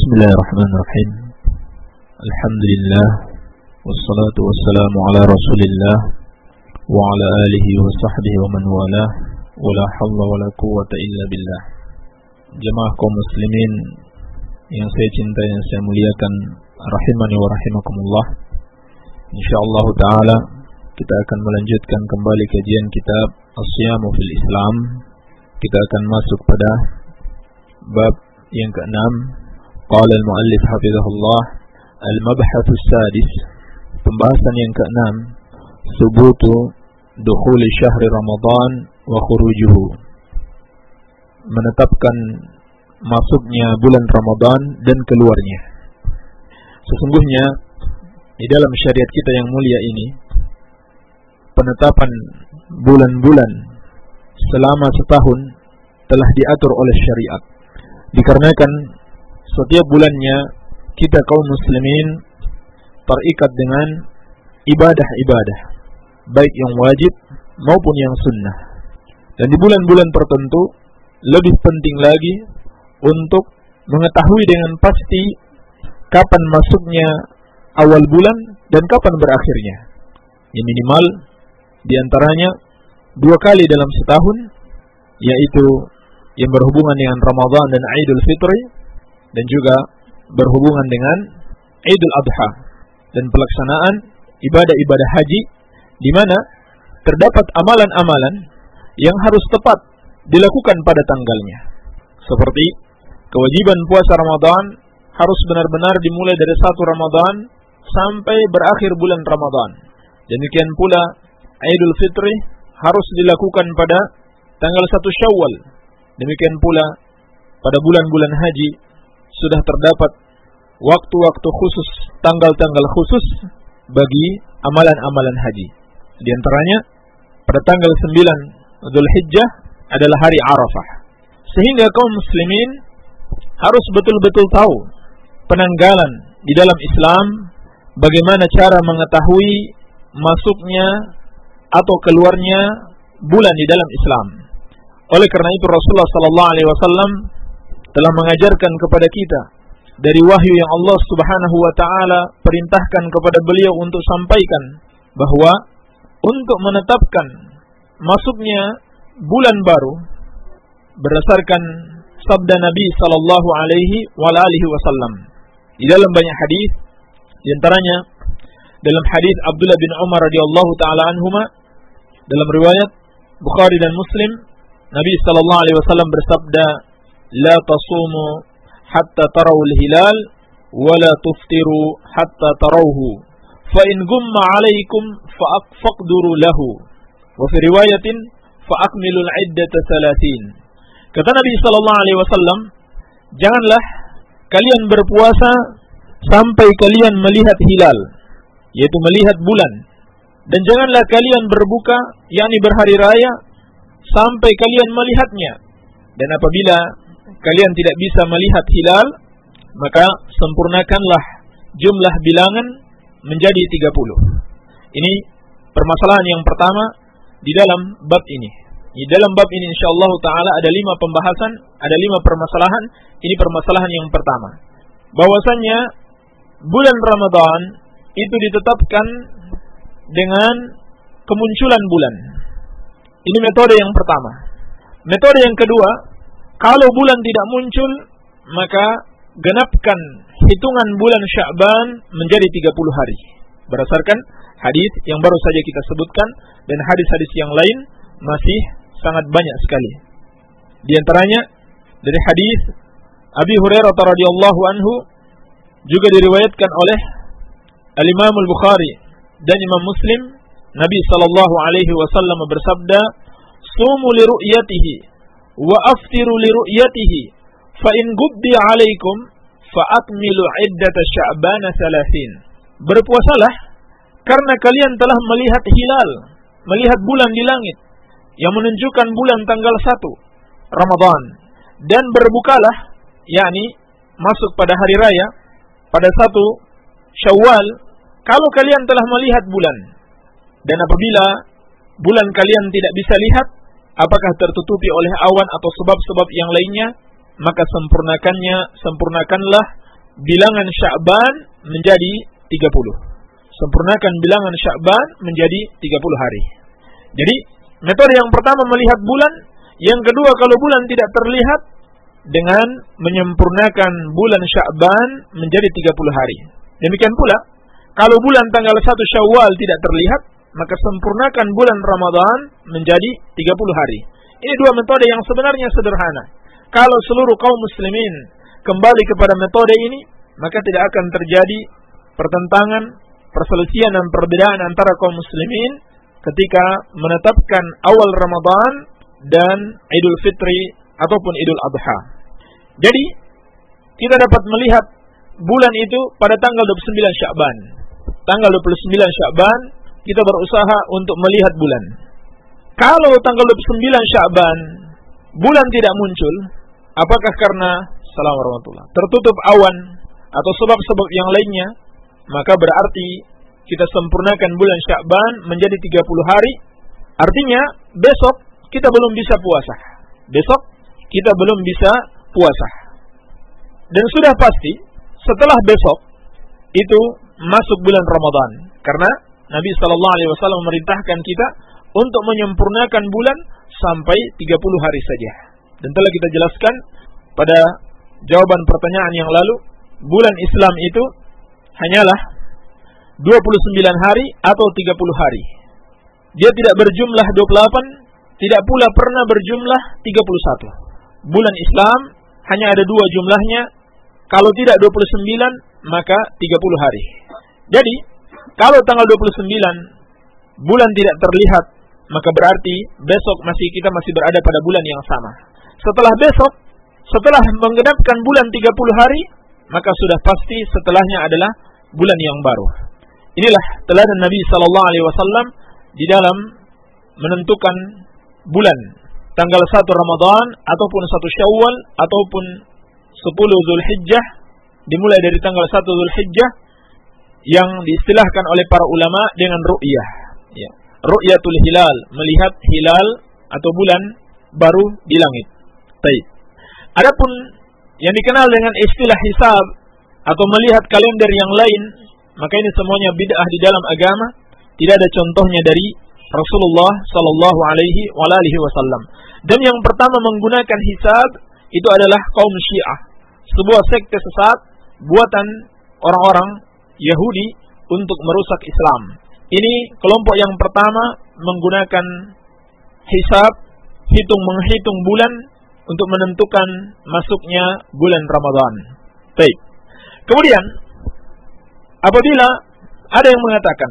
Bismillahirrahmanirrahim. Alhamdulillah wassalatu wassalamu ala Rasulillah wa ala alihi wa sahbihi wa man walah wa la hawla wa la quwwata illa billah. Jemaah kaum muslimin yang saya cintai dan saya muliakan, rahimani wa rahimakumullah. Insyaallah taala kita akan melanjutkan kembali kajian kitab As-Siyamu fil Islam. Kita akan masuk pada bab yang ke-6. Qala al-muallif hafizahullah, al-mabhathu as-sadis, pembahasan yang ke-6, thubutu dukhul syahr Ramadan wa khurujuhu, menetapkan masuknya bulan Ramadan dan keluarnya. Sesungguhnya di dalam syariat kita yang mulia ini, penetapan bulan-bulan selama setahun telah diatur oleh syariat. Dikarenakan setiap bulannya kita kaum muslimin terikat dengan ibadah-ibadah, baik yang wajib maupun yang sunnah. Dan di bulan-bulan tertentu lebih penting lagi untuk mengetahui dengan pasti kapan masuknya awal bulan dan kapan berakhirnya. Yang minimal diantaranya 2 kali dalam setahun, yaitu yang berhubungan dengan Ramadan dan Idul Fitri, dan juga berhubungan dengan Idul Adha dan pelaksanaan ibadah-ibadah haji, di mana terdapat amalan-amalan yang harus tepat dilakukan pada tanggalnya. Seperti kewajiban puasa Ramadan harus benar-benar dimulai dari 1 Ramadan sampai berakhir bulan Ramadan. Demikian pula Idul Fitri harus dilakukan pada tanggal 1 Syawal. Demikian pula pada bulan-bulan haji sudah terdapat waktu-waktu khusus, tanggal-tanggal khusus bagi amalan-amalan haji. Di antaranya pada tanggal 9 Dzulhijjah adalah hari Arafah. Sehingga kaum muslimin harus betul-betul tahu penanggalan di dalam Islam, bagaimana cara mengetahui masuknya atau keluarnya bulan di dalam Islam. Oleh karena itu Rasulullah sallallahu alaihi wasallam telah mengajarkan kepada kita dari wahyu yang Allah Subhanahu wa taala perintahkan kepada beliau untuk sampaikan bahwa untuk menetapkan masuknya bulan baru berdasarkan sabda Nabi sallallahu alaihi wasallam di dalam banyak hadis, di antaranya dalam hadis Abdullah bin Umar radhiyallahu taala anhuma, dalam riwayat Bukhari dan Muslim, Nabi sallallahu alaihi wasallam bersabda, "La tasumu hatta tarawul hilal wa la tuftiru hatta tarawhu, fa in gumma 'alaikum faqduru lahu, wa fi riwayatin fa akmilul 'iddata 30." Kata Nabi sallallahu alaihi wasallam, janganlah kalian berpuasa sampai kalian melihat hilal, yaitu melihat bulan, dan janganlah kalian berbuka, yakni berhari raya, sampai kalian melihatnya. Dan apabila kalian tidak bisa melihat hilal, maka sempurnakanlah jumlah bilangan menjadi 30. Ini permasalahan yang pertama di dalam bab ini. Di dalam bab ini insyaallah taala ada 5 pembahasan, ada 5 permasalahan. Ini permasalahan yang pertama, bahwasanya bulan Ramadan itu ditetapkan dengan kemunculan bulan. Ini metode yang pertama. Metode yang kedua, kalau bulan tidak muncul, maka genapkan hitungan bulan Sya'ban menjadi 30 hari. Berdasarkan hadis yang baru saja kita sebutkan, dan hadis-hadis yang lain masih sangat banyak sekali. Di antaranya dari hadis Abi Hurairah radhiyallahu anhu, juga diriwayatkan oleh Al-Imam Al-Bukhari dan Imam Muslim, Nabi sallallahu alaihi wasallam bersabda, "Sumu li ru'yatihi wa aftiru li ru'yatihi, fa in gubbi 'alaikum fa akmilu 'iddata Sya'ban 30." Berpuasalah karena kalian telah melihat hilal, melihat bulan di langit yang menunjukkan bulan tanggal 1 Ramadan, dan berbukalah, yakni masuk pada hari raya pada 1 Syawal kalau kalian telah melihat bulan. Dan apabila bulan kalian tidak bisa lihat, apakah tertutupi oleh awan atau sebab-sebab yang lainnya, maka sempurnakanlah bilangan Sya'ban menjadi 30. Sempurnakan bilangan Sya'ban menjadi 30 hari. Jadi, metode yang pertama melihat bulan, yang kedua kalau bulan tidak terlihat dengan menyempurnakan bulan Sya'ban menjadi 30 hari. Demikian pula, kalau bulan tanggal 1 Syawal tidak terlihat, maka sempurnakan bulan Ramadan menjadi 30 hari. Ini dua metode yang sebenarnya sederhana. Kalau seluruh kaum muslimin kembali kepada metode ini, maka tidak akan terjadi pertentangan, perselisihan dan perbedaan antara kaum muslimin ketika menetapkan awal Ramadan dan Idul Fitri ataupun Idul Adha. Jadi, kita dapat melihat bulan itu pada tanggal 29 Sya'ban. Tanggal 29 Sya'ban, kita berusaha untuk melihat bulan. Kalau tanggal 29 Sya'ban, bulan tidak muncul, apakah karena Assalamualaikum warahmatullahi tertutup awan atau sebab-sebab yang lainnya, maka berarti kita sempurnakan bulan Sya'ban menjadi 30 hari. Artinya, besok kita belum bisa puasa. Besok kita belum bisa puasa. Dan sudah pasti, setelah besok, itu masuk bulan Ramadan. Karena Nabi SAW memerintahkan kita untuk menyempurnakan bulan sampai 30 hari saja. Dan telah kita jelaskan pada jawaban pertanyaan yang lalu, bulan Islam itu hanyalah 29 hari atau 30 hari. Dia tidak berjumlah 28, tidak pula pernah berjumlah 31. Bulan Islam hanya ada dua jumlahnya, kalau tidak 29, maka 30 hari. Jadi, kalau tanggal 29 bulan tidak terlihat, maka berarti besok kita masih berada pada bulan yang sama. Setelah besok, setelah menggenapkan bulan 30 hari, maka sudah pasti setelahnya adalah bulan yang baru. Inilah teladan Nabi SAW di dalam menentukan bulan, tanggal 1 Ramadan ataupun 1 Syawal ataupun 10 Zulhijjah, dimulai dari tanggal 1 Zulhijjah yang diistilahkan oleh para ulama dengan ru'yah. Ya. Ru'yatul hilal, melihat hilal atau bulan baru di langit. Baik. Adapun yang dikenal dengan istilah hisab atau melihat kalender yang lain, maka ini semuanya bid'ah di dalam agama, tidak ada contohnya dari Rasulullah sallallahu alaihi wasallam. Dan yang pertama menggunakan hisab itu adalah kaum Syiah, sebuah sekte sesat buatan orang-orang Yahudi untuk merusak Islam. Ini kelompok yang pertama menggunakan hisab, menghitung bulan untuk menentukan masuknya bulan Ramadan. Baik. Kemudian apabila ada yang mengatakan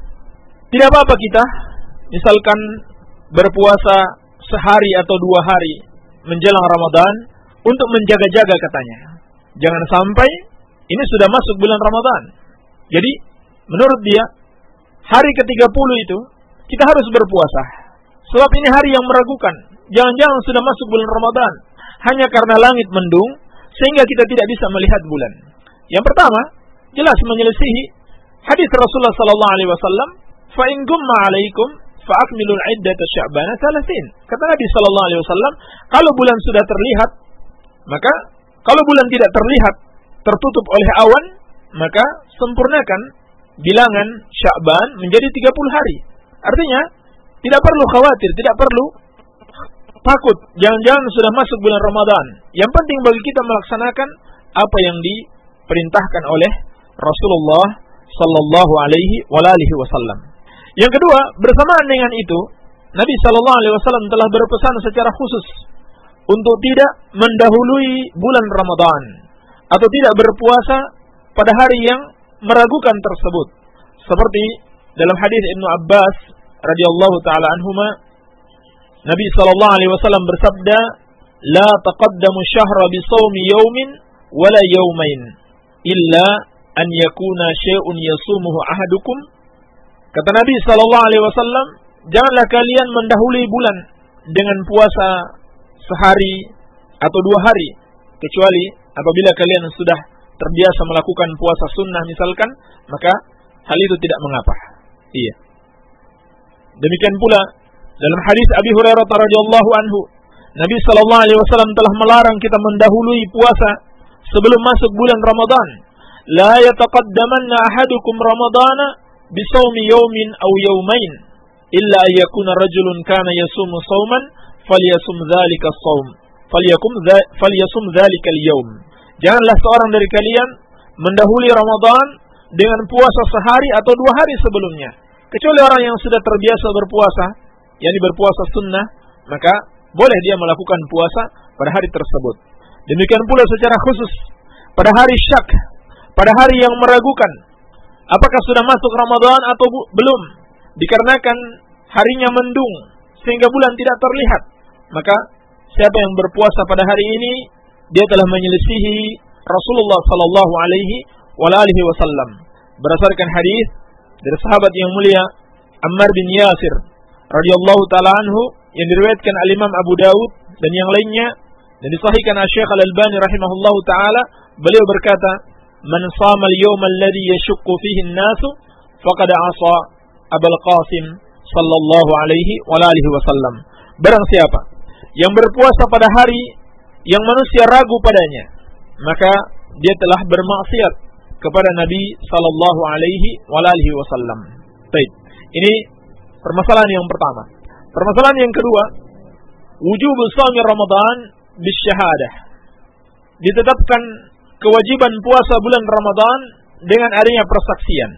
tidak apa-apa kita misalkan berpuasa sehari atau 2 hari menjelang Ramadan untuk menjaga-jaga katanya. Jangan sampai ini sudah masuk bulan Ramadan. Jadi menurut dia hari ke-30 itu kita harus berpuasa. Sebab ini hari yang meragukan. Jangan-jangan sudah masuk bulan Ramadan hanya karena langit mendung sehingga kita tidak bisa melihat bulan. Yang pertama, jelas menyelisihi hadis Rasulullah sallallahu alaihi wasallam, "Fa in gumma 'alaikum fa akmilul 'iddata Sya'bana 30." Kata Nabi sallallahu alaihi wasallam, kalau bulan sudah terlihat, maka kalau bulan tidak terlihat, tertutup oleh awan, maka sempurnakan bilangan Sya'ban menjadi 30 hari. Artinya, tidak perlu khawatir, tidak perlu takut, jangan-jangan sudah masuk bulan Ramadan. Yang penting bagi kita melaksanakan apa yang diperintahkan oleh Rasulullah sallallahu alaihi wasallam. Yang kedua, bersamaan dengan itu, Nabi sallallahu alaihi wasallam telah berpesan secara khusus untuk tidak mendahului bulan Ramadan atau tidak berpuasa pada hari yang meragukan tersebut. Seperti dalam hadis Ibnu Abbas radhiyallahu taala anhuma, Nabi sallallahu alaihi wasallam bersabda, "La taqaddamu syahra bi shaumi yaumin wala yaumain illa an yakuna syai'un yasumuhu ahadukum." Kata Nabi sallallahu alaihi wasallam, janganlah kalian mendahului bulan dengan puasa sehari atau 2 hari, kecuali apabila kalian sudah terbiasa melakukan puasa sunnah misalkan, maka hal itu tidak mengapa. Iya. Demikian pula dalam hadis Abi Hurairah radhiyallahu anhu, Nabi sallallahu alaihi wasallam telah melarang kita mendahului puasa sebelum masuk bulan Ramadan. La yataqaddamanna ahadukum Ramadana bisawmi yawmin aw yawmain illa an yakuna rajulun kana yasumu sawman falyasum dzalika as-sawm falyasum dzalika al-yawm. Janganlah seorang dari kalian mendahului Ramadan dengan puasa sehari atau 2 hari sebelumnya, kecuali orang yang sudah terbiasa berpuasa, yakni berpuasa sunnah, maka boleh dia melakukan puasa pada hari tersebut. Demikian pula secara khusus pada hari syak, pada hari yang meragukan apakah sudah masuk Ramadan atau belum, dikarenakan harinya mendung sehingga bulan tidak terlihat, maka siapa yang berpuasa pada hari ini dia telah menyelisihi Rasulullah sallallahu alaihi wasallam. Berdasarkan hadis dari sahabat yang mulia Ammar bin Yasir radhiyallahu taala anhu yang diriwayatkan al-Imam Abu Daud dan yang lainnya dan disahihkan Syekh Al-Albani rahimahullahu taala, beliau berkata, "Man shama al-yawma alladhi yashukku fihi an-nas faqad 'asa Abul Qasim sallallahu alaihi wasallam." Barang siapa yang berpuasa pada hari yang manusia ragu padanya, maka dia telah bermaksiat kepada Nabi sallallahu alaihi wasallam. Baik, ini permasalahan yang pertama. Permasalahan yang kedua, wujub shaum Ramadan bisyahadah. Ditetapkan kewajiban puasa bulan Ramadan dengan adanya persaksian.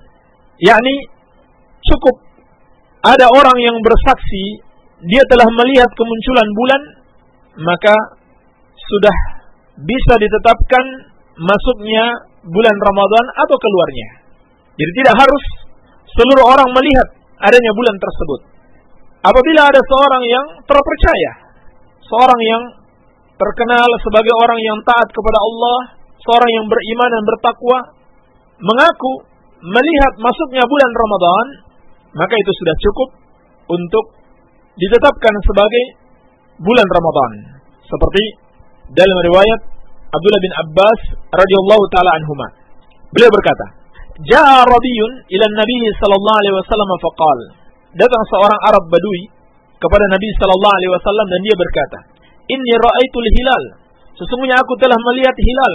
Yakni cukup ada orang yang bersaksi dia telah melihat kemunculan bulan, maka sudah bisa ditetapkan masuknya bulan Ramadan atau keluarnya. Jadi tidak harus seluruh orang melihat adanya bulan tersebut. Apabila ada seorang yang terpercaya, seorang yang terkenal sebagai orang yang taat kepada Allah, seorang yang beriman dan bertakwa, mengaku melihat masuknya bulan Ramadan, maka itu sudah cukup untuk ditetapkan sebagai bulan Ramadan. Seperti dalam riwayat Abdullah bin Abbas radhiyallahu taala anhuma, beliau berkata, "Ja'a Rabi'un ila Nabi sallallahu alaihi wasallam faqal." Datang seorang Arab Badui kepada Nabi sallallahu alaihi wasallam dan dia berkata, "Inni ra'aitul hilal." Sesungguhnya aku telah melihat hilal,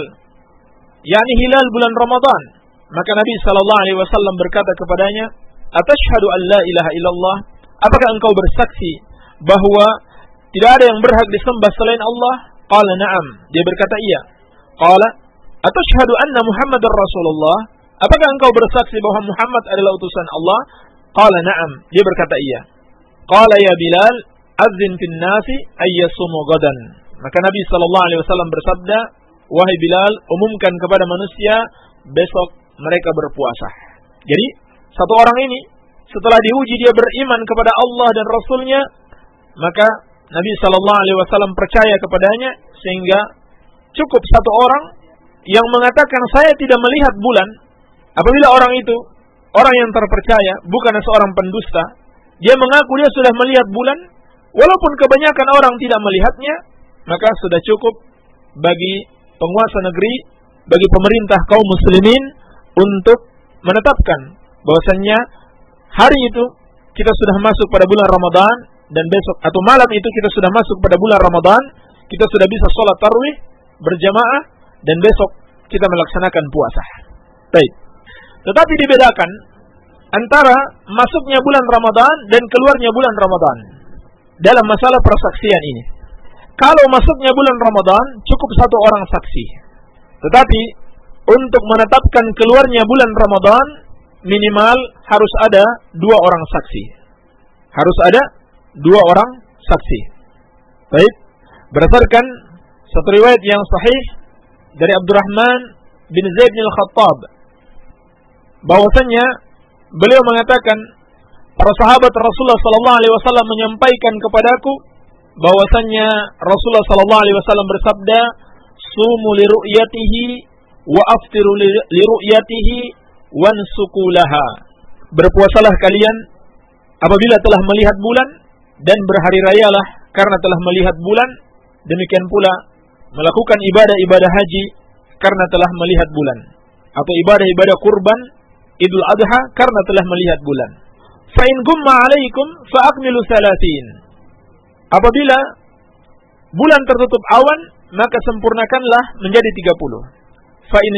yakni hilal bulan Ramadan. Maka Nabi sallallahu alaihi wasallam berkata kepadanya, "Atashhadu an la ilaha illallah?" Apakah engkau bersaksi bahwa tidak ada yang berhak disembah selain Allah? Qala na'am. Dia berkata iya. Qala atashhadu anna Muhammadar Rasulullah? Apakah engkau bersaksi bahwa Muhammad adalah utusan Allah? Qala na'am. Dia berkata iya. Qala ya Bilal, adzin fin nasi ayyasumu gadan. Maka Nabi sallallahu alaihi wasallam bersabda, wahai Bilal, umumkan kepada manusia besok mereka berpuasa. Jadi satu orang ini setelah diuji dia beriman kepada Allah dan Rasulnya, maka Nabi sallallahu alaihi wasallam percaya kepadanya sehingga cukup satu orang yang mengatakan saya tidak melihat bulan. Apabila orang itu orang yang terpercaya, bukan seorang pendusta, dia mengaku dia sudah melihat bulan, walaupun kebanyakan orang tidak melihatnya, maka sudah cukup bagi penguasa negeri, bagi pemerintah kaum muslimin untuk menetapkan bahwasannya hari itu kita sudah masuk pada bulan Ramadan, dan besok atau malam itu kita sudah masuk pada bulan Ramadan, kita sudah bisa sholat tarawih berjamaah, dan besok kita melaksanakan puasa. Baik. Tetapi dibedakan antara masuknya bulan Ramadan dan keluarnya bulan Ramadan dalam masalah persaksian ini. Kalau masuknya bulan Ramadan cukup satu orang saksi. Tetapi untuk menetapkan keluarnya bulan Ramadan minimal harus ada 2 orang saksi. Harus ada 2 orang saksi. Baik. Berdasarkan satu riwayat yang sahih dari Abdurrahman bin Zaid bin Al-Khattab, bahwasanya beliau mengatakan, para sahabat Rasulullah sallallahu alaihi wasallam menyampaikan kepadaku bahwasanya Rasulullah sallallahu alaihi wasallam bersabda, "Sumu li ru'yatihi wa aftiru li ru'yatihi wansuku laha." Berpuasalah kalian apabila telah melihat bulan, dan berhari rayalah karena telah melihat bulan. Demikian pula melakukan ibadah-ibadah haji karena telah melihat bulan, atau ibadah-ibadah kurban Idul Adha karena telah melihat bulan. Fa in gumma alaikum fa akmilu 30. Apabila bulan tertutup awan, maka sempurnakanlah menjadi 30. Fa in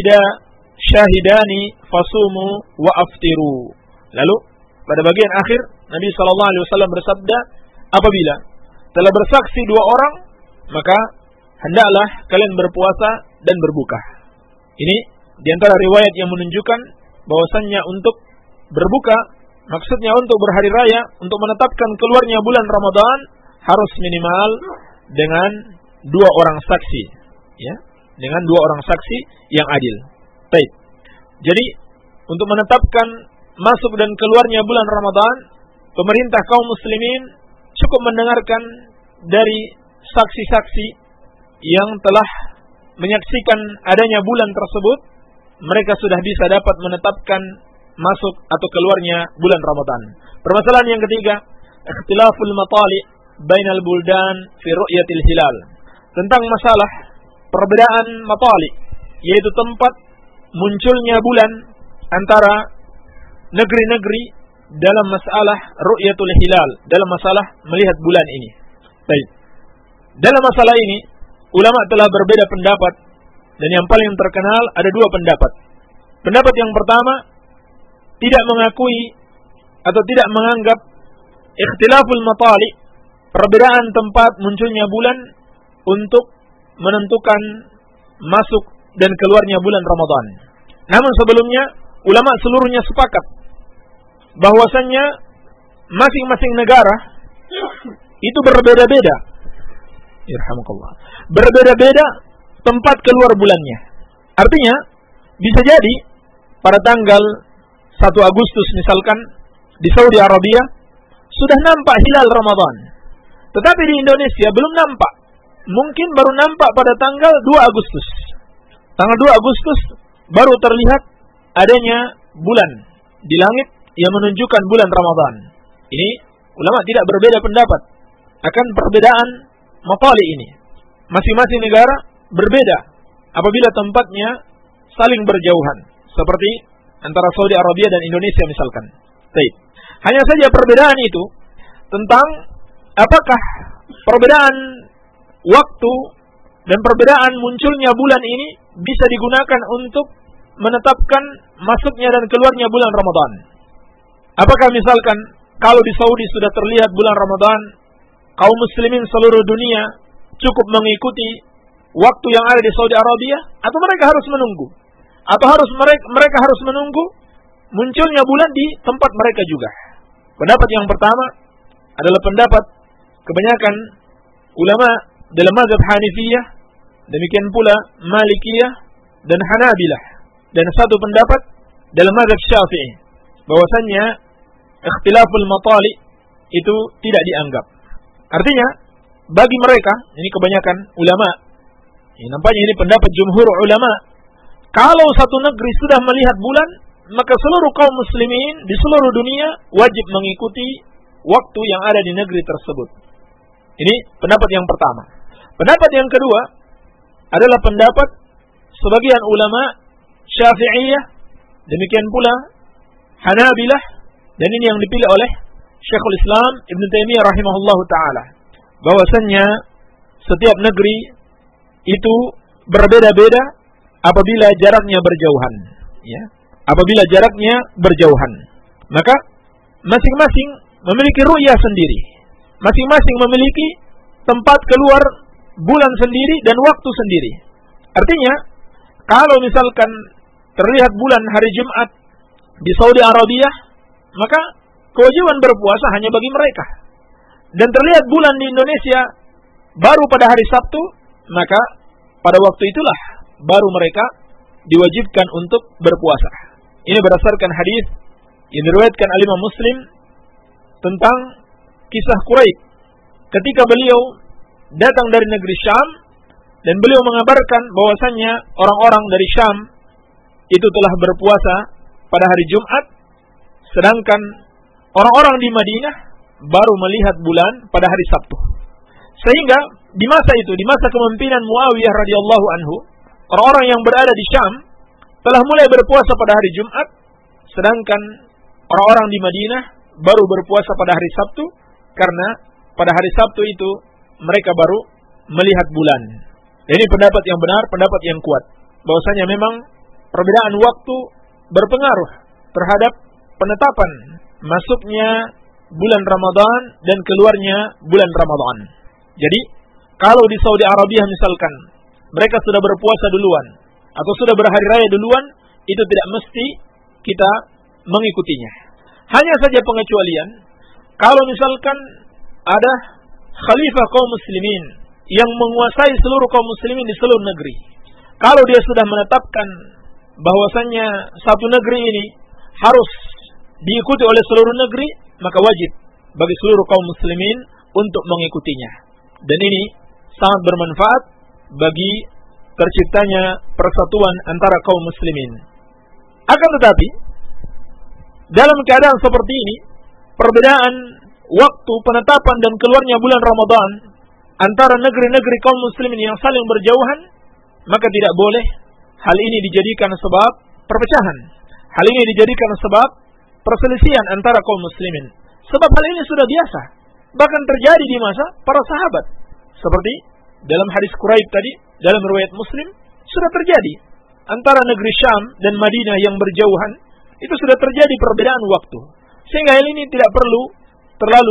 syahidani fasumu wa aftiru. Lalu pada bagian akhir Nabi sallallahu alaihi wasallam bersabda, apabila telah bersaksi 2 orang, maka hendaklah kalian berpuasa dan berbuka. Ini di antara riwayat yang menunjukkan bahwasannya untuk berbuka, maksudnya untuk berhari raya, untuk menetapkan keluarnya bulan Ramadan, harus minimal dengan 2 orang saksi, ya, dengan 2 orang saksi yang adil. Baik. Jadi untuk menetapkan masuk dan keluarnya bulan Ramadan, pemerintah kaum muslimin cukup mendengarkan dari saksi-saksi yang telah menyaksikan adanya bulan tersebut, mereka sudah bisa dapat menetapkan masuk atau keluarnya bulan Ramadan. Permasalahan yang ketiga, ikhtilaful matali' bainal buldan fi ru'yatil hilal. Tentang masalah perbedaan matali', yaitu tempat munculnya bulan antara negeri-negeri dalam masalah ru'yatul hilal, dalam masalah melihat bulan ini. Baik. Dalam masalah ini, ulama telah berbeda pendapat, dan yang paling terkenal ada 2 pendapat. Pendapat yang pertama, tidak mengakui atau tidak menganggap ikhtilaful matali', perbedaan tempat munculnya bulan untuk menentukan masuk dan keluarnya bulan Ramadan. Namun sebelumnya, ulama seluruhnya sepakat bahwasannya masing-masing negara itu berbeda-beda. Yarhamukallah. Berbeda-beda tempat keluar bulannya. Artinya, bisa jadi pada tanggal 1 Agustus misalkan di Saudi Arabia sudah nampak hilal Ramadan. Tetapi di Indonesia belum nampak. Mungkin baru nampak pada tanggal 2 Agustus. Tanggal 2 Agustus baru terlihat adanya bulan di langit yang menunjukkan bulan Ramadan. Ini ulama tidak berbeda pendapat akan perbedaan matali ini. Masing-masing negara berbeda apabila tempatnya saling berjauhan, seperti antara Saudi Arabia dan Indonesia misalkan. Baik. Hanya saja perbedaan itu tentang apakah perbedaan waktu dan perbedaan munculnya bulan ini bisa digunakan untuk menetapkan masuknya dan keluarnya bulan Ramadan. Apakah misalkan kalau di Saudi sudah terlihat bulan Ramadan, kaum muslimin seluruh dunia cukup mengikuti waktu yang ada di Saudi Arabia, atau mereka harus menunggu, atau mereka harus menunggu munculnya bulan di tempat mereka juga? Pendapat yang pertama adalah pendapat kebanyakan ulama dalam mazhab Hanifiyah, demikian pula Malikiyah dan Hanabilah, dan satu pendapat dalam mazhab Syafi'i, bahwasannya ikhtilaful matali itu tidak dianggap. Artinya bagi mereka, ini kebanyakan ulama, ini nampaknya ini pendapat jumhur ulama, kalau satu negeri sudah melihat bulan, maka seluruh kaum muslimin di seluruh dunia wajib mengikuti waktu yang ada di negeri tersebut. Ini pendapat yang pertama. Pendapat yang kedua adalah pendapat sebagian ulama Syafi'iyah, demikian pula Hanabilah, dan ini yang dipilih oleh Syekhul Islam Ibn Taimiyah rahimahullahu ta'ala, bahwasannya setiap negeri itu berbeda-beda apabila jaraknya berjauhan, ya. Apabila jaraknya berjauhan, maka masing-masing memiliki ru'yah sendiri, masing-masing memiliki tempat keluar bulan sendiri dan waktu sendiri. Artinya, kalau misalkan terlihat bulan hari Jumat di Saudi Arabia, maka kewajiban berpuasa hanya bagi mereka. Dan terlihat bulan di Indonesia baru pada hari Sabtu, maka pada waktu itulah baru mereka diwajibkan untuk berpuasa. Ini berdasarkan hadis yang diriwayatkan oleh Imam Muslim tentang kisah Quraisy ketika beliau datang dari negeri Syam dan beliau mengabarkan bahwasannya orang-orang dari Syam itu telah berpuasa pada hari Jumat, sedangkan orang-orang di Madinah baru melihat bulan pada hari Sabtu. Sehingga di masa itu, di masa kepemimpinan Muawiyah radhiyallahu anhu, orang-orang yang berada di Syam telah mulai berpuasa pada hari Jumat, sedangkan orang-orang di Madinah baru berpuasa pada hari Sabtu, karena pada hari Sabtu itu mereka baru melihat bulan. Ini pendapat yang benar, pendapat yang kuat. Bahwasanya memang perbedaan waktu berpengaruh terhadap penetapan masuknya bulan Ramadan dan keluarnya bulan Ramadan. Jadi, kalau di Saudi Arabia misalkan mereka sudah berpuasa duluan atau sudah berhari raya duluan, itu tidak mesti kita mengikutinya. Hanya saja pengecualian, kalau misalkan ada khalifah kaum muslimin yang menguasai seluruh kaum muslimin di seluruh negeri. Kalau dia sudah menetapkan bahwasannya satu negeri ini harus diikuti oleh seluruh negeri, maka wajib bagi seluruh kaum muslimin untuk mengikutinya. Dan ini sangat bermanfaat bagi terciptanya persatuan antara kaum muslimin. Akan tetapi, dalam keadaan seperti ini, perbedaan waktu penetapan dan keluarnya bulan Ramadan antara negeri-negeri kaum muslimin yang saling berjauhan, maka tidak boleh hal ini dijadikan sebab perpecahan. Hal ini dijadikan sebab perselisihan antara kaum muslimin. Sebab hal ini sudah biasa, bahkan terjadi di masa para sahabat. Seperti dalam hadis Quraib tadi, dalam riwayat Muslim, sudah terjadi antara negeri Syam dan Madinah yang berjauhan, itu sudah terjadi perbedaan waktu. Sehingga hal ini tidak perlu terlalu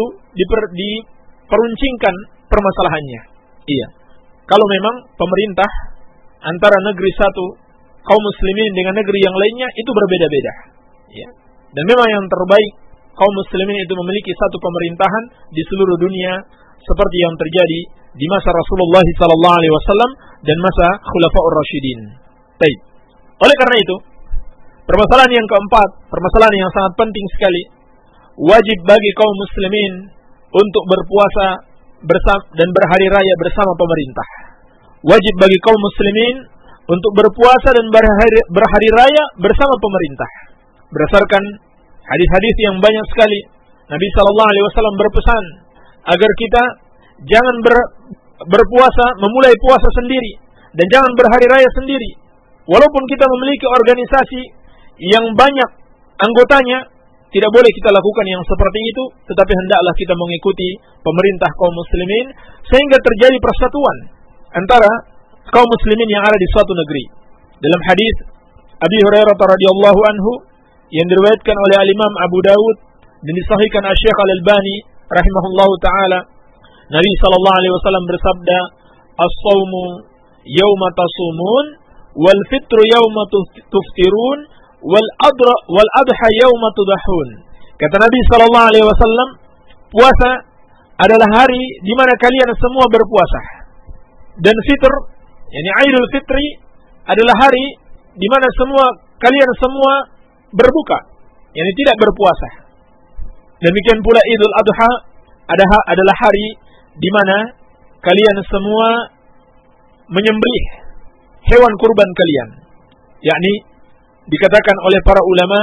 diperuncingkan permasalahannya. Iya. Kalau memang pemerintah antara negeri satu kaum muslimin dengan negeri yang lainnya itu berbeda-beda. Ya. Dan memang yang terbaik kaum muslimin itu memiliki satu pemerintahan di seluruh dunia seperti yang terjadi di masa Rasulullah SAW dan masa Khulafaur Rasyidin. Baik. Oleh karena itu, permasalahan yang keempat, permasalahan yang sangat penting sekali, wajib bagi kaum muslimin untuk berpuasa bersama dan berhari raya bersama pemerintah. Wajib bagi kaum muslimin untuk berpuasa dan berhari raya bersama pemerintah. Berdasarkan hadis-hadis yang banyak sekali, Nabi SAW berpesan agar kita jangan berpuasa, memulai puasa sendiri, dan jangan berhari raya sendiri. Walaupun kita memiliki organisasi yang banyak anggotanya, tidak boleh kita lakukan yang seperti itu, tetapi hendaklah kita mengikuti pemerintah kaum muslimin sehingga terjadi persatuan antara kaum muslimin yang ada di suatu negeri. Dalam hadis Abi Hurairah radhiyallahu anhu yang diriwayatkan oleh Al-Imam Abu Dawud dan disahihkan Asy-Syaikh Al-Albani rahimahullahu taala, Nabi sallallahu alaihi wasallam bersabda, "As-shaumu yauma tasumun wal fitru yauma tuftirun wal adha yauma tudahun." Kata Nabi sallallahu alaihi wasallam, puasa adalah hari di mana kalian semua berpuasa. Dan fitr, yakni Aidul Fitri, adalah hari di mana kalian semua berbuka, yakni tidak berpuasa. Demikian pula Idul Adha adalah hari di mana kalian semua menyembelih hewan kurban kalian. Yakni dikatakan oleh para ulama,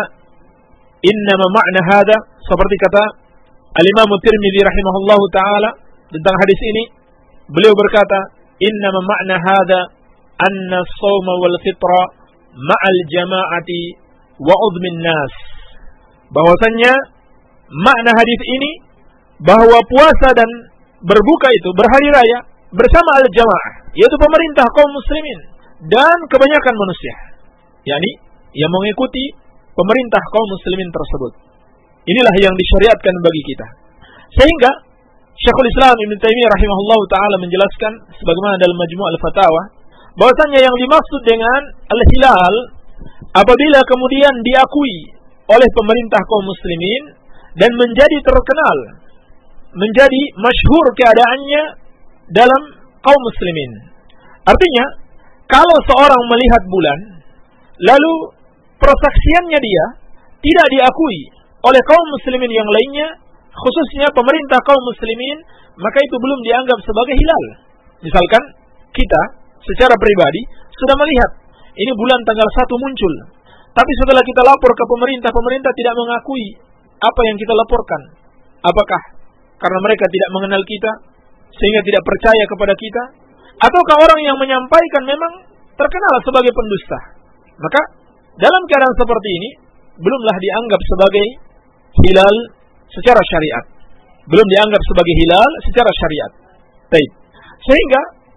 innama ma'na hadza, seperti kata Al-Imam Tirmidzi rahimahullahu taala tentang hadis ini, beliau berkata, innama ma'na hadza anna as-shauma wal fitra ma'al jama'ati wa udmin nas. Bahwasanya makna hadis ini bahwa puasa dan berbuka itu berhari raya bersama al-jamaah, yaitu pemerintah kaum muslimin dan kebanyakan manusia, yakni yang mengikuti pemerintah kaum muslimin tersebut. Inilah yang disyariatkan bagi kita. Sehingga Syekhul Islam Ibnu Taimiyah rahimahullahu taala menjelaskan sebagaimana dalam Majmu' al-Fatawa, bahwasanya yang dimaksud dengan al-hilal apabila kemudian diakui oleh pemerintah kaum muslimin dan menjadi terkenal, menjadi masyhur keadaannya dalam kaum muslimin. Artinya, kalau seorang melihat bulan, lalu persaksiannya dia tidak diakui oleh kaum muslimin yang lainnya, khususnya pemerintah kaum muslimin, maka itu belum dianggap sebagai hilal. Misalkan kita secara pribadi sudah melihat ini bulan tanggal 1 muncul, tapi setelah kita lapor ke pemerintah, pemerintah tidak mengakui apa yang kita laporkan. Apakah karena mereka tidak mengenal kita sehingga tidak percaya kepada kita, ataukah orang yang menyampaikan memang terkenal sebagai pendusta? Maka dalam keadaan seperti ini belumlah dianggap sebagai hilal secara syariat. Belum dianggap sebagai hilal secara syariat. Baik. Sehingga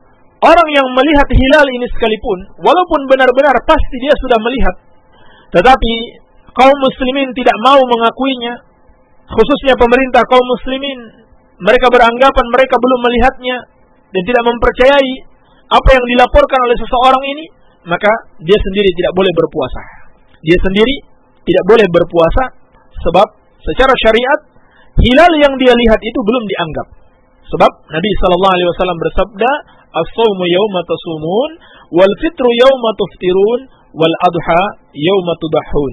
orang yang melihat hilal ini sekalipun, walaupun benar-benar pasti dia sudah melihat, tetapi kaum muslimin tidak mau mengakuinya, khususnya pemerintah kaum muslimin, mereka beranggapan mereka belum melihatnya dan tidak mempercayai apa yang dilaporkan oleh seseorang ini, maka dia sendiri tidak boleh berpuasa. Dia sendiri tidak boleh berpuasa sebab secara syariat hilal yang dia lihat itu belum dianggap. Sebab Nabi SAW bersabda, as-sawmu yawma tasumun, wal fitru yawma tuftirun, wal adha yawma tudahun.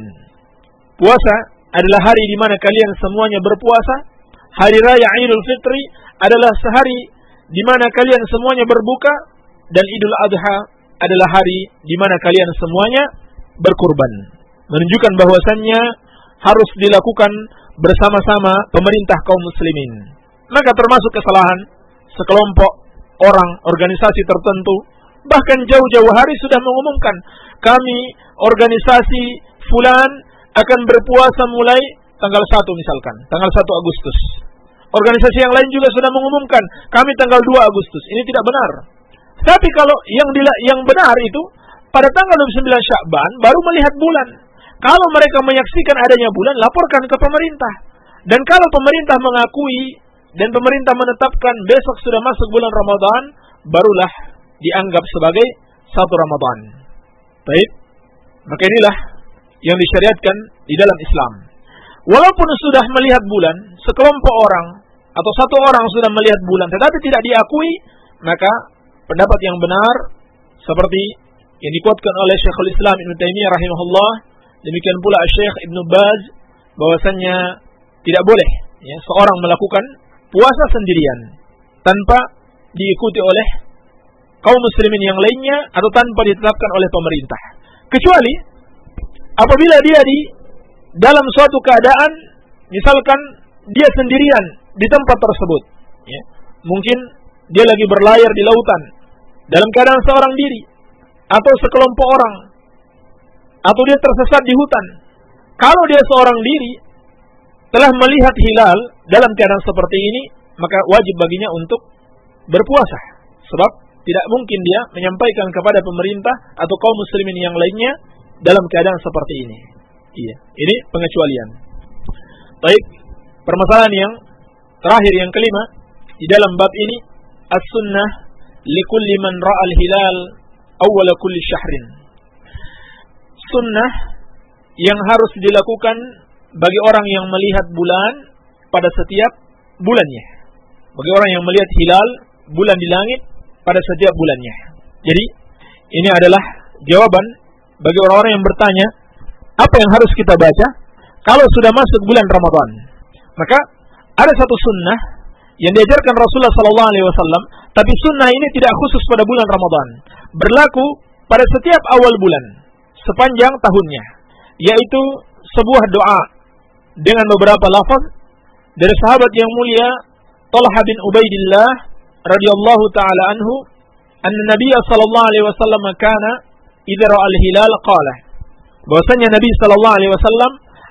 Puasa adalah hari di mana kalian semuanya berpuasa. Hari raya Idul Fitri adalah sehari di mana kalian semuanya berbuka, dan Idul Adha adalah hari di mana kalian semuanya berkurban. Menunjukkan bahwasannya harus dilakukan bersama-sama pemerintah kaum muslimin. Maka termasuk kesalahan sekelompok orang, organisasi tertentu, bahkan jauh-jauh hari sudah mengumumkan, kami organisasi fulan akan berpuasa mulai tanggal 1 misalkan, tanggal 1 Agustus. Organisasi yang lain juga sudah mengumumkan, kami tanggal 2 Agustus. Ini tidak benar. Tapi kalau yang benar itu, pada tanggal 29 Sya'ban baru melihat bulan. Kalau mereka menyaksikan adanya bulan, laporkan ke pemerintah. Dan kalau pemerintah mengakui dan pemerintah menetapkan besok sudah masuk bulan Ramadan, barulah dianggap sebagai 1 Ramadan. Baik, maka inilah yang disyariatkan di dalam Islam. Walaupun sudah melihat bulan, sekelompok orang atau satu orang sudah melihat bulan, tetapi tidak diakui, maka pendapat yang benar seperti yang dikuatkan oleh Syekhul Islam Ibnu Taimiyah rahimahullah, demikian pula Syekh Ibnu Baz, bahwasannya tidak boleh seorang melakukan puasa sendirian tanpa diikuti oleh kaum muslimin yang lainnya atau tanpa ditetapkan oleh pemerintah, kecuali apabila dia di dalam suatu keadaan, misalkan dia sendirian di tempat tersebut, mungkin dia lagi berlayar di lautan dalam keadaan seorang diri, atau sekelompok orang, atau dia tersesat di hutan. Kalau dia seorang diri telah melihat hilal dalam keadaan seperti ini, maka wajib baginya untuk berpuasa, sebab tidak mungkin dia menyampaikan kepada pemerintah atau kaum muslimin yang lainnya dalam keadaan seperti ini. Iya, ini pengecualian. Baik, permasalahan yang terakhir, yang kelima di dalam bab ini, as-sunnah likulli man ra'al hilal awwal kulli syahrin. Sunnah yang harus dilakukan bagi orang yang melihat bulan pada setiap bulannya. Bagi orang yang melihat hilal bulan di langit pada setiap bulannya. Jadi, ini adalah jawaban bagi orang-orang yang bertanya, apa yang harus kita baca kalau sudah masuk bulan Ramadan? Maka ada satu sunnah yang diajarkan Rasulullah SAW, tapi sunnah ini tidak khusus pada bulan Ramadan, berlaku pada setiap awal bulan sepanjang tahunnya, yaitu sebuah doa dengan beberapa lafaz dari sahabat yang mulia Talha bin Ubaidillah radhiyallahu taala anhu, anna Nabi sallallahu alaihi wasallam kana idza ra'al hilal qala, bahwasanya Nabi sallallahu alaihi wasallam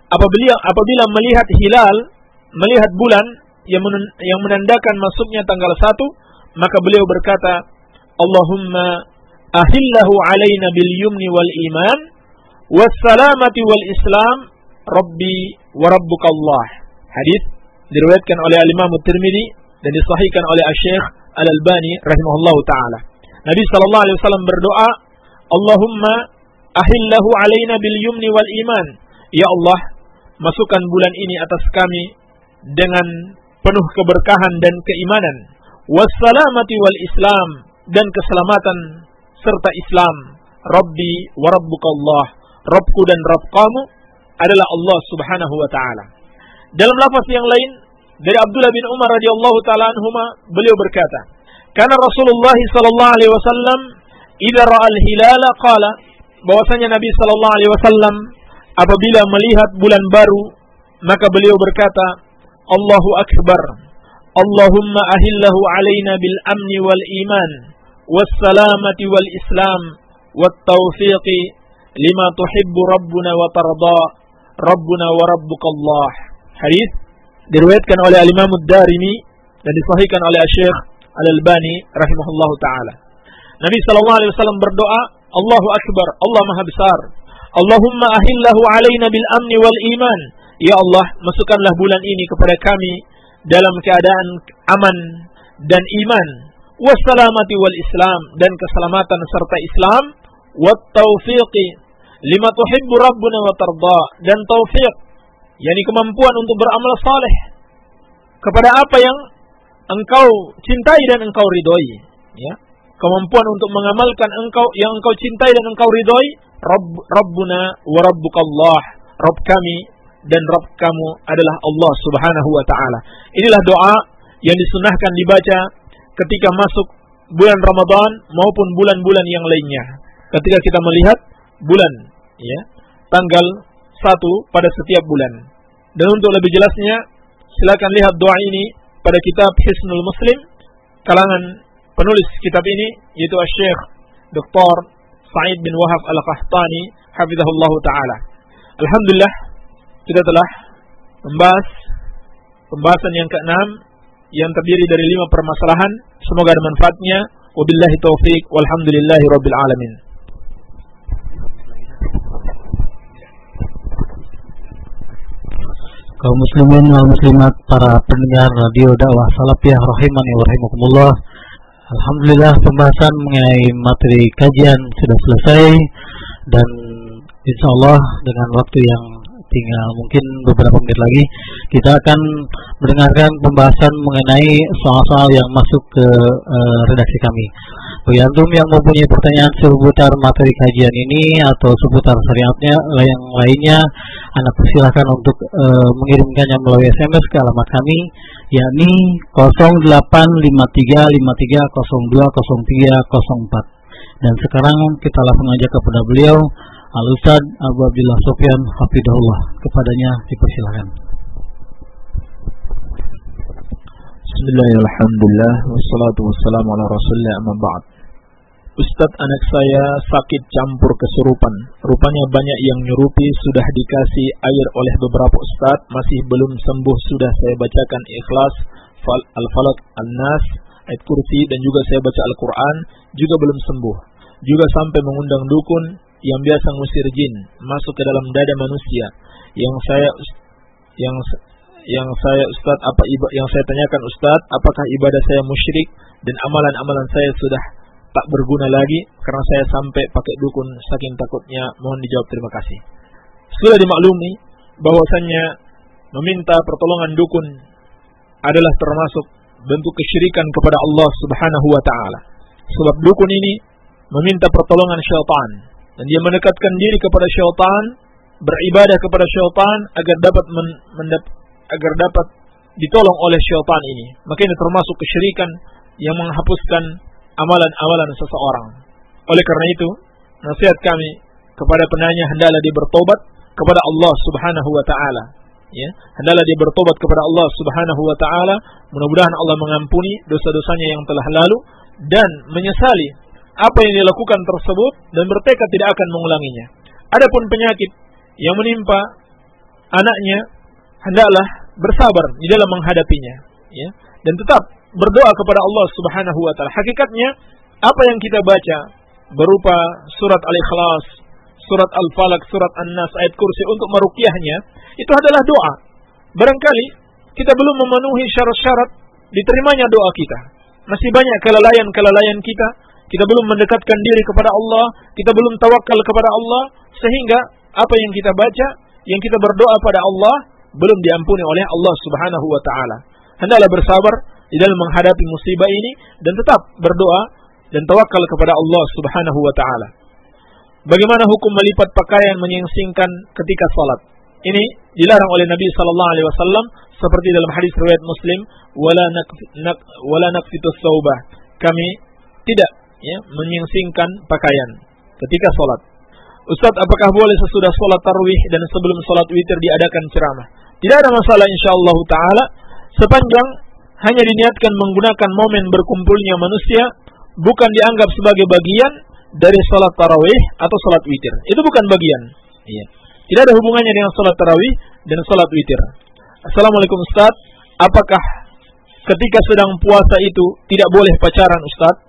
apabila melihat hilal, melihat bulan yang menandakan masuknya tanggal 1, maka beliau berkata, Allahumma ahillahu alaina bil yumni wal iman was salamati wal islam rabbi wa rabbuka Allah. Hadis diriwayatkan oleh Imam Tirmidzi dan disahihkan oleh Syekh Al-Albani rahimahullahu taala. Nabi sallallahu alaihi wasallam berdoa, Allahumma ahillahu alaina bil yumni wal iman. Ya Allah, masukkan bulan ini atas kami dengan penuh keberkahan dan keimanan. Wassalamati wal islam, dan keselamatan serta Islam. Rabbi wa rabbuka Allah. Rabbku dan Rabb kamu adalah Allah subhanahu wa ta'ala. Dalam lafaz yang lain dari Abdullah bin Umar radhiyallahu ta'ala anhuma, beliau berkata, karena Rasulullah sallallahu alaihi wasallam idza ra'al hilala qala, bahwasanya Nabi sallallahu alaihi wasallam apabila melihat bulan baru, maka beliau berkata, Allahu akbar, Allahumma ahillahu alaina bil amni wal iman was salamati wal islam wat taufiqi lima tuhibbu rabbuna wa tarda rabbuna wa rabbuka Allah. Hadis diriwayatkan oleh Imam Ad-Darimi dan disahihkan oleh Syekh Al-Albani rahimahullahu taala. Nabi SAW berdoa, Allahu Akbar, Allah Maha Besar. Allahumma ahillahu alaina bil amni wal iman. Ya Allah, masukkanlah bulan ini kepada kami dalam keadaan aman dan iman. Wassalamati wal Islam, dan keselamatan serta Islam. Wat taufiqi lima tuhibbu rabbuna wa tarda, dan taufiq, yakni kemampuan untuk beramal saleh kepada apa yang engkau cintai dan engkau ridhoi, ya. Kemampuan untuk mengamalkan yang engkau cintai dan engkau ridhoi. Rabbuna wa rabbukallah, Rabb kami dan Rabb kamu adalah Allah Subhanahu wa taala. Inilah doa yang disunahkan dibaca ketika masuk bulan Ramadan maupun bulan-bulan yang lainnya. Ketika kita melihat bulan, ya, tanggal 1 pada setiap bulan. Dan untuk lebih jelasnya, silakan lihat doa ini pada kitab Hisnul Muslim kalangan penulis kitab ini, yaitu Syekh Dr. Sa'id bin Wahab Al-Qahtani hafizahullah taala. Alhamdulillah, kita telah membahas pembahasan yang ke-6 yang terdiri dari 5 permasalahan. Semoga ada manfaatnya. Wabillahi taufiq walhamdulillahi rabbil alamin. Kaum muslimin wal muslimat, para pendengar radio dakwah Salafiyah rahimani wa rahimakumullah. Alhamdulillah, pembahasan mengenai materi kajian sudah selesai, dan insyaallah dengan waktu yang tinggal mungkin beberapa menit lagi, kita akan mendengarkan pembahasan mengenai soal-soal yang masuk ke redaksi kami. Bagi antum yang mempunyai pertanyaan seputar materi kajian ini atau seputar syariatnya yang lainnya, Anda persilahkan untuk mengirimkannya melalui SMS ke alamat kami, yakni 085353020304. Dan sekarang kita langsung aja kepada beliau, Al-Ustaz Abu Abdillah Sofyan hafidhahullah. Kepadanya dipersilakan. Bismillahirrahmanirrahim. Alhamdulillah wassalatu wassalamu ala Rasulillah, amma ba'd. Ustadz, anak saya sakit campur kesurupan. Rupanya banyak yang nyurupi, sudah dikasih air oleh beberapa ustadz, masih belum sembuh. Sudah saya bacakan Ikhlas, Al-Falaq, An-Nas, ayat kursi, dan juga saya baca Al-Quran, juga belum sembuh. Juga sampai mengundang dukun yang biasa ngusir jin masuk ke dalam dada manusia. Yang saya tanyakan Ustadz, apakah ibadah saya musyrik dan amalan-amalan saya sudah tak berguna lagi karena saya sampai pakai dukun saking takutnya? Mohon dijawab, terima kasih. Sudah dimaklumi bahwasannya meminta pertolongan dukun adalah termasuk bentuk kesyirikan kepada Allah Subhanahu wa taala. Sebab dukun ini meminta pertolongan syaitan, dan dia mendekatkan diri kepada syaitan, beribadah kepada syaitan agar dapat ditolong oleh syaitan ini. Maka ini termasuk kesyirikan yang menghapuskan amalan-amalan seseorang. Oleh karena itu, nasihat kami kepada penanya, hendaklah dia bertobat kepada Allah Subhanahu wa taala. Ya, hendaklah dia bertobat kepada Allah Subhanahu wa taala. Mudah-mudahan Allah mengampuni dosa-dosanya yang telah lalu dan menyesali apa yang dia lakukan tersebut dan bertekad tidak akan mengulanginya. Adapun penyakit yang menimpa anaknya, hendaklah bersabar di dalam menghadapinya, ya, dan tetap berdoa kepada Allah Subhanahu wa taala. Hakikatnya apa yang kita baca berupa surat Al-Ikhlas, surat Al-Falaq, surat An-Nas, ayat kursi untuk meruqyahnya, itu adalah doa. Barangkali kita belum memenuhi syarat-syarat diterimanya doa kita. Masih banyak kelalaian kita. Kita belum mendekatkan diri kepada Allah, kita belum tawakal kepada Allah, sehingga apa yang kita baca, yang kita berdoa pada Allah belum diampuni oleh Allah Subhanahu wa taala. Hendaklah bersabar di dalam menghadapi musibah ini dan tetap berdoa dan tawakal kepada Allah Subhanahu wa taala. Bagaimana hukum melipat pakaian menyingsingkan ketika salat? Ini dilarang oleh Nabi sallallahu alaihi wasallam seperti dalam hadis riwayat Muslim, wala naqfitu tsawbah. Kami tidak, ya, menyingsingkan pakaian ketika salat. Ustaz, apakah boleh sesudah salat tarawih dan sebelum salat witir diadakan ceramah? Tidak ada masalah insyaallah taala, sepanjang hanya diniatkan menggunakan momen berkumpulnya manusia, bukan dianggap sebagai bagian dari salat tarawih atau salat witir. Itu bukan bagian. Iya. Tidak ada hubungannya dengan salat tarawih dan salat witir. Assalamualaikum Ustaz, apakah ketika sedang puasa itu tidak boleh pacaran Ustaz?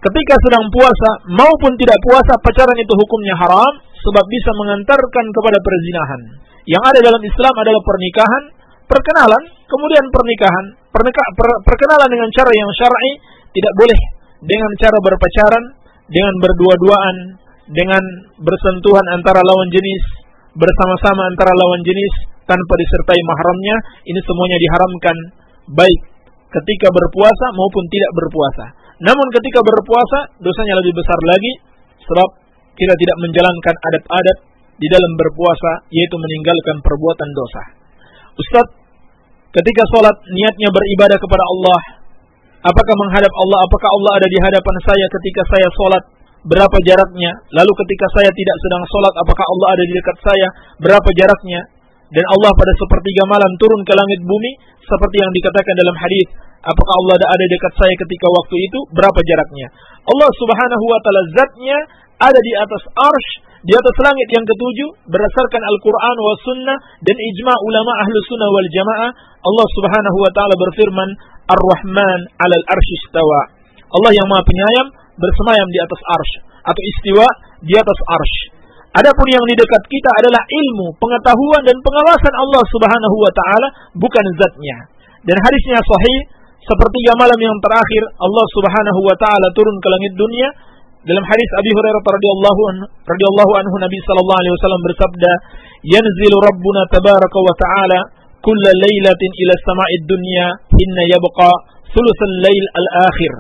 ketika sedang puasa maupun tidak puasa, pacaran itu hukumnya haram sebab bisa mengantarkan kepada perzinahan. Yang ada dalam Islam adalah pernikahan, perkenalan, kemudian pernikahan. Perkenalan dengan cara yang syar'i, tidak boleh dengan cara berpacaran, dengan berdua-duaan, dengan bersentuhan antara lawan jenis, bersama-sama antara lawan jenis tanpa disertai mahramnya. Ini semuanya diharamkan baik ketika berpuasa maupun tidak berpuasa. Namun ketika berpuasa dosanya lebih besar lagi sebab kita tidak menjalankan adat-adat di dalam berpuasa, yaitu meninggalkan perbuatan dosa. Ustaz, ketika sholat niatnya beribadah kepada Allah, apakah menghadap Allah? Apakah Allah ada di hadapan saya ketika saya sholat? Berapa jaraknya? Lalu ketika saya tidak sedang sholat, apakah Allah ada di dekat saya? Berapa jaraknya? Dan Allah pada sepertiga malam turun ke langit bumi seperti yang dikatakan dalam hadis. Apakah Allah ada dekat saya ketika waktu itu? Berapa jaraknya? Allah Subhanahu wa taala zatnya ada di atas arsy, di atas langit yang ketujuh berdasarkan Al-Qur'an wa sunnah dan ijma' ulama ahlu sunnah wal jamaah. Allah Subhanahu wa taala berfirman, Ar-Rahman 'alal arsy istawa. Allah yang Maha Penyayang bersemayam di atas arsy atau istiwa di atas arsy. Adapun yang di dekat kita adalah ilmu, pengetahuan dan pengawasan Allah Subhanahu wa taala, bukan zatnya. Dan hadisnya sahih, sepertiga malam yang terakhir Allah Subhanahu wa taala turun ke langit dunia. Dalam hadis Abi Hurairah radhiyallahu anhu Nabi sallallahu alaihi wasallam bersabda, "Yanzilu Rabbuna tabaraka wa ta'ala kulla lailatin ila sama'id dunya hinna yabqa thulutsal lail al-akhir."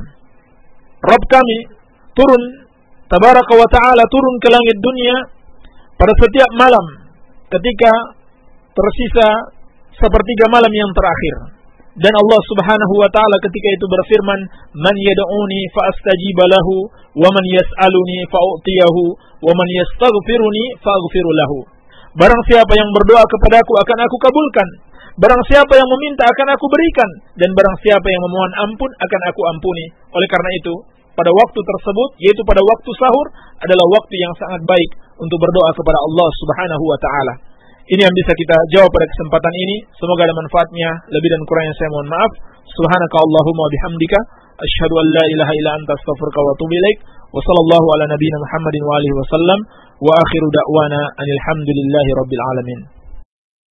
Rabb kami turun tabaraka wa ta'ala turun ke langit dunia pada setiap malam ketika tersisa sepertiga malam yang terakhir. Dan Allah Subhanahu wa taala ketika itu berfirman, "Man yad'uni fa astajiba lahu, wa man yas'aluni fa u'tiyahu, wa man yastaghfiruni fa aghfir lahu." Barang siapa yang berdoa kepadaku akan aku kabulkan. Barang siapa yang meminta akan aku berikan, dan barang siapa yang memohon ampun akan aku ampuni. Oleh karena itu, pada waktu tersebut, yaitu pada waktu sahur, adalah waktu yang sangat baik untuk berdoa kepada Allah Subhanahu wa taala. Ini yang bisa kita jawab pada kesempatan ini. Semoga ada manfaatnya. Lebih dan kurangnya saya mohon maaf. Subhanaka Allahumma bihamdika asyhadu an la ilaha illa anta astaghfiruka wa atubu ilaik. Wa sallallahu ala nabiyyina Muhammadin wa alihi wasallam. Wa akhiru da'wana anil hamdulillahi rabbil alamin.